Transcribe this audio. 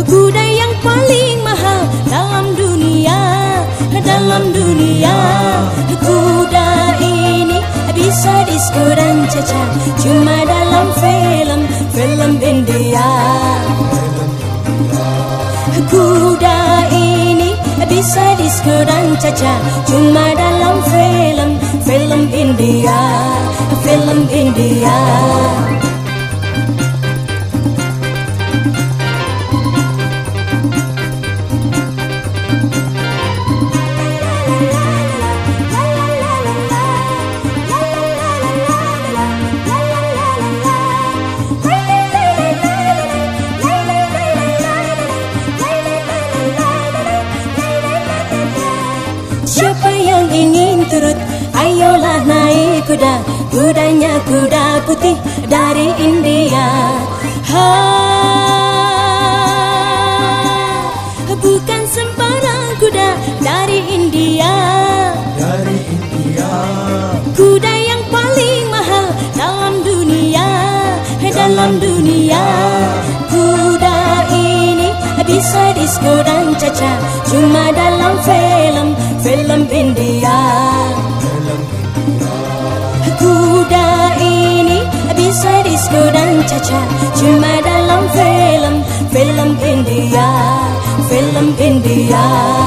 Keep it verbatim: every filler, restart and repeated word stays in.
Kuda yang paling mahal dalam dunia, dalam dunia. Kuda ini bisa disko dan caca cuma dalam film, film India. Kuda ini bisa disko dan caca cuma dalam film, film India, film India. Siapa yang ingin turut, ayolah naik kuda. Kudanya kuda putih dari India. Ha, bukan sembarang kuda dari India. Dari India. Kuda yang paling mahal dalam dunia, dalam dunia. Kuda ini bisa disko dan caca cuma dalam film, film India. Kuda ini bisa disko dan caca cuma dalam film, film India, film India.